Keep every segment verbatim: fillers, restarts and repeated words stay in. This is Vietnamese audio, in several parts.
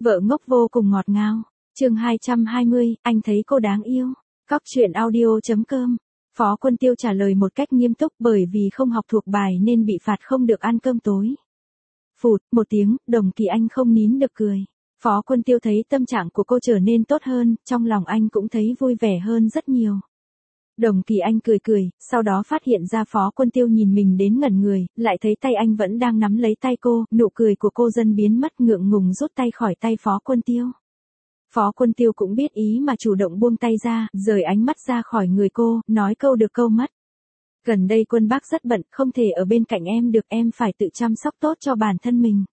Vợ ngốc vô cùng ngọt ngào. Chương hai trăm hai mươi, anh thấy cô đáng yêu. Cóc truyện audio chấm com. Phó Quân Tiêu trả lời một cách nghiêm túc, bởi vì không học thuộc bài nên bị phạt không được ăn cơm tối. Phụt, một tiếng, Đồng Kỳ Anh không nín được cười. Phó Quân Tiêu thấy tâm trạng của cô trở nên tốt hơn, trong lòng anh cũng thấy vui vẻ hơn rất nhiều. Đồng Kỳ Anh cười cười, sau đó phát hiện ra Phó Quân Tiêu nhìn mình đến ngẩn người, lại thấy tay anh vẫn đang nắm lấy tay cô, nụ cười của cô dần biến mất, ngượng ngùng rút tay khỏi tay Phó Quân Tiêu. Phó Quân Tiêu cũng biết ý mà chủ động buông tay ra, rời ánh mắt ra khỏi người cô, nói câu được câu mất. Gần đây Quân bác rất bận, không thể ở bên cạnh em được, em phải tự chăm sóc tốt cho bản thân mình.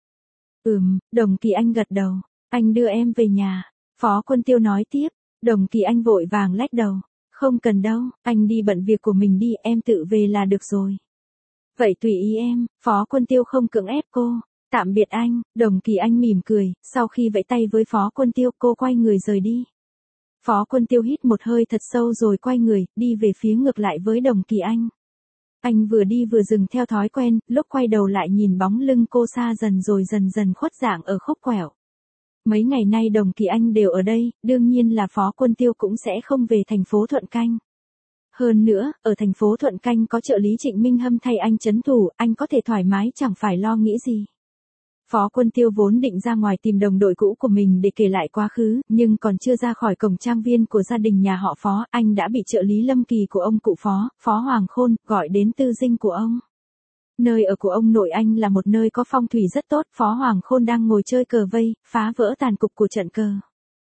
Ừm, Đồng Kỳ Anh gật đầu, anh đưa em về nhà. Phó Quân Tiêu nói tiếp, Đồng Kỳ Anh vội vàng lách đầu. Không cần đâu, anh đi bận việc của mình đi, em tự về là được rồi. Vậy tùy ý em, Phó Quân Tiêu không cưỡng ép cô. Tạm biệt anh, Đồng Kỳ Anh mỉm cười, sau khi vẫy tay với Phó Quân Tiêu cô quay người rời đi. Phó Quân Tiêu hít một hơi thật sâu rồi quay người, đi về phía ngược lại với Đồng Kỳ Anh. Anh vừa đi vừa dừng theo thói quen, lúc quay đầu lại nhìn bóng lưng cô xa dần rồi dần dần khuất dạng ở khúc quẹo. Mấy ngày nay Đồng Kỳ Anh đều ở đây, đương nhiên là Phó Quân Tiêu cũng sẽ không về thành phố Thuận Canh. Hơn nữa, ở thành phố Thuận Canh có trợ lý Trịnh Minh Hâm thay anh trấn thủ, anh có thể thoải mái chẳng phải lo nghĩ gì. Phó Quân Tiêu vốn định ra ngoài tìm đồng đội cũ của mình để kể lại quá khứ, nhưng còn chưa ra khỏi cổng trang viên của gia đình nhà họ Phó, anh đã bị trợ lý Lâm Kỳ của ông cụ Phó, Phó Hoàng Khôn, gọi đến tư dinh của ông. Nơi ở của ông nội anh là một nơi có phong thủy rất tốt, Phó Hoàng Khôn đang ngồi chơi cờ vây, phá vỡ tàn cục của trận cờ.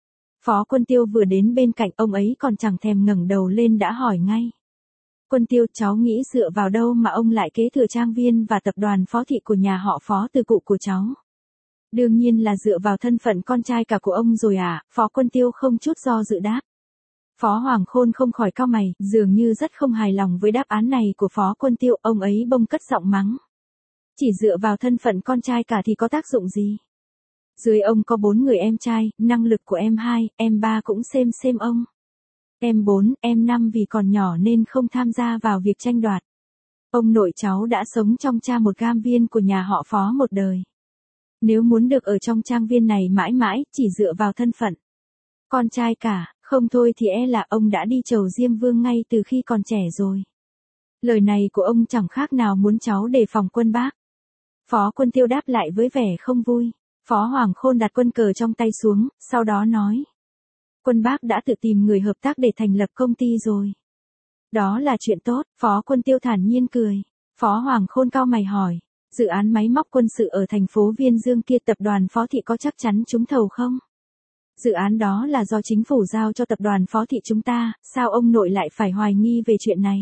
Phó Quân Tiêu vừa đến bên cạnh ông ấy còn chẳng thèm ngẩng đầu lên đã hỏi ngay. Quân Tiêu, cháu nghĩ dựa vào đâu mà ông lại kế thừa trang viên và tập đoàn Phó thị của nhà họ Phó từ cụ của cháu? Đương nhiên là dựa vào thân phận con trai cả của ông rồi à, Phó Quân Tiêu không chút do dự đáp. Phó Hoàng Khôn không khỏi cau mày, dường như rất không hài lòng với đáp án này của Phó Quân Tiêu, ông ấy bông cất giọng mắng. Chỉ dựa vào thân phận con trai cả thì có tác dụng gì? Dưới ông có bốn người em trai, năng lực của em hai, em ba cũng xem xem ông. Em bốn, em năm vì còn nhỏ nên không tham gia vào việc tranh đoạt. Ông nội cháu đã sống trong cha một gam viên của nhà họ Phó một đời. Nếu muốn được ở trong trang viên này mãi mãi, chỉ dựa vào thân phận con trai cả, không thôi thì e là ông đã đi chầu Diêm Vương ngay từ khi còn trẻ rồi. Lời này của ông chẳng khác nào muốn cháu đề phòng Quân bác. Phó Quân Tiêu đáp lại với vẻ không vui. Phó Hoàng Khôn đặt quân cờ trong tay xuống, sau đó nói. Quân bác đã tự tìm người hợp tác để thành lập công ty rồi. Đó là chuyện tốt, Phó Quân Tiêu thản nhiên cười. Phó Hoàng Khôn cau mày hỏi. Dự án máy móc quân sự ở thành phố Viên Dương kia tập đoàn Phó thị có chắc chắn trúng thầu không? Dự án đó là do chính phủ giao cho tập đoàn Phó thị chúng ta, sao ông nội lại phải hoài nghi về chuyện này?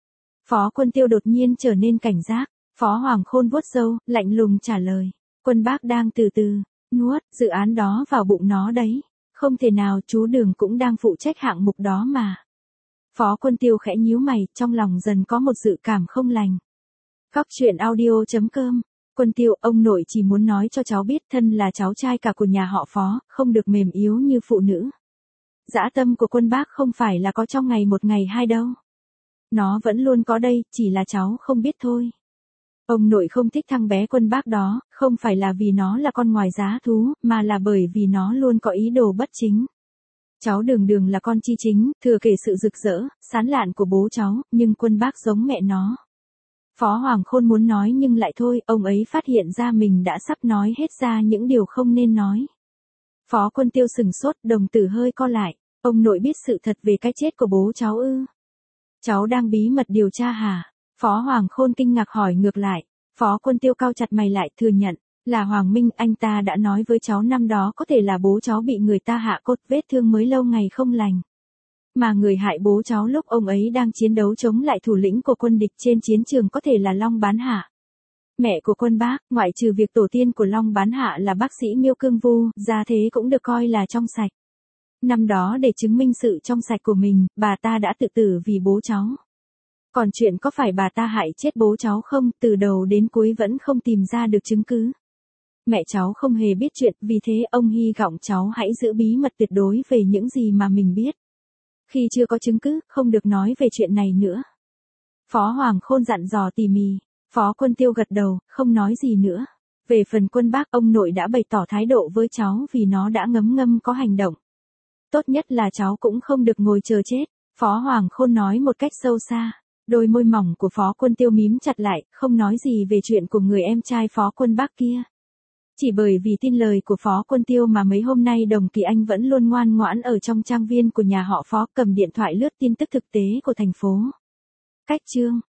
Phó Quân Tiêu đột nhiên trở nên cảnh giác, Phó Hoàng Khôn vuốt râu, lạnh lùng trả lời. Quân bác đang từ từ, nuốt, dự án đó vào bụng nó đấy. Không thể nào, chú Đường cũng đang phụ trách hạng mục đó mà. Phó Quân Tiêu khẽ nhíu mày, trong lòng dần có một dự cảm không lành. Cóc truyện audio chấm com. Quân Tiêu, ông nội chỉ muốn nói cho cháu biết thân là cháu trai cả của nhà họ Phó, không được mềm yếu như phụ nữ. Dã tâm của Quân bác không phải là có trong ngày một ngày hai đâu. Nó vẫn luôn có đây, chỉ là cháu không biết thôi. Ông nội không thích thằng bé Quân bác đó, không phải là vì nó là con ngoài giá thú, mà là bởi vì nó luôn có ý đồ bất chính. Cháu Đường Đường là con chi chính, thừa kể sự rực rỡ, sán lạn của bố cháu, nhưng Quân bác giống mẹ nó. Phó Hoàng Khôn muốn nói nhưng lại thôi, ông ấy phát hiện ra mình đã sắp nói hết ra những điều không nên nói. Phó Quân Tiêu sừng sốt, đồng tử hơi co lại. Ông nội biết sự thật về cái chết của bố cháu ư? Cháu đang bí mật điều tra hả? Phó Hoàng Khôn kinh ngạc hỏi ngược lại. Phó Quân Tiêu cau chặt mày lại, thừa nhận. Là Hoàng Minh, anh ta đã nói với cháu năm đó có thể là bố cháu bị người ta hạ cốt, vết thương mới lâu ngày không lành. Mà người hại bố cháu lúc ông ấy đang chiến đấu chống lại thủ lĩnh của quân địch trên chiến trường có thể là Long Bán Hạ. Mẹ của Quân bác, ngoại trừ việc tổ tiên của Long Bán Hạ là bác sĩ Miêu Cương Vu, gia thế cũng được coi là trong sạch. Năm đó để chứng minh sự trong sạch của mình, bà ta đã tự tử vì bố cháu. Còn chuyện có phải bà ta hại chết bố cháu không, từ đầu đến cuối vẫn không tìm ra được chứng cứ. Mẹ cháu không hề biết chuyện, vì thế ông hy vọng cháu hãy giữ bí mật tuyệt đối về những gì mà mình biết. Khi chưa có chứng cứ, không được nói về chuyện này nữa. Phó Hoàng Khôn dặn dò tỉ mỉ. Phó Quân Tiêu gật đầu, không nói gì nữa. Về phần Quân Bác, ông nội đã bày tỏ thái độ với cháu vì nó đã ngấm ngâm có hành động. Tốt nhất là cháu cũng không được ngồi chờ chết, Phó Hoàng Khôn nói một cách sâu xa. Đôi môi mỏng của Phó Quân Tiêu mím chặt lại, không nói gì về chuyện của người em trai Phó Quân Bác kia. Chỉ bởi vì tin lời của Phó Quân Tiêu mà mấy hôm nay Đồng Kỳ Anh vẫn luôn ngoan ngoãn ở trong trang viên của nhà họ Phó, cầm điện thoại lướt tin tức thực tế của thành phố. Cách chương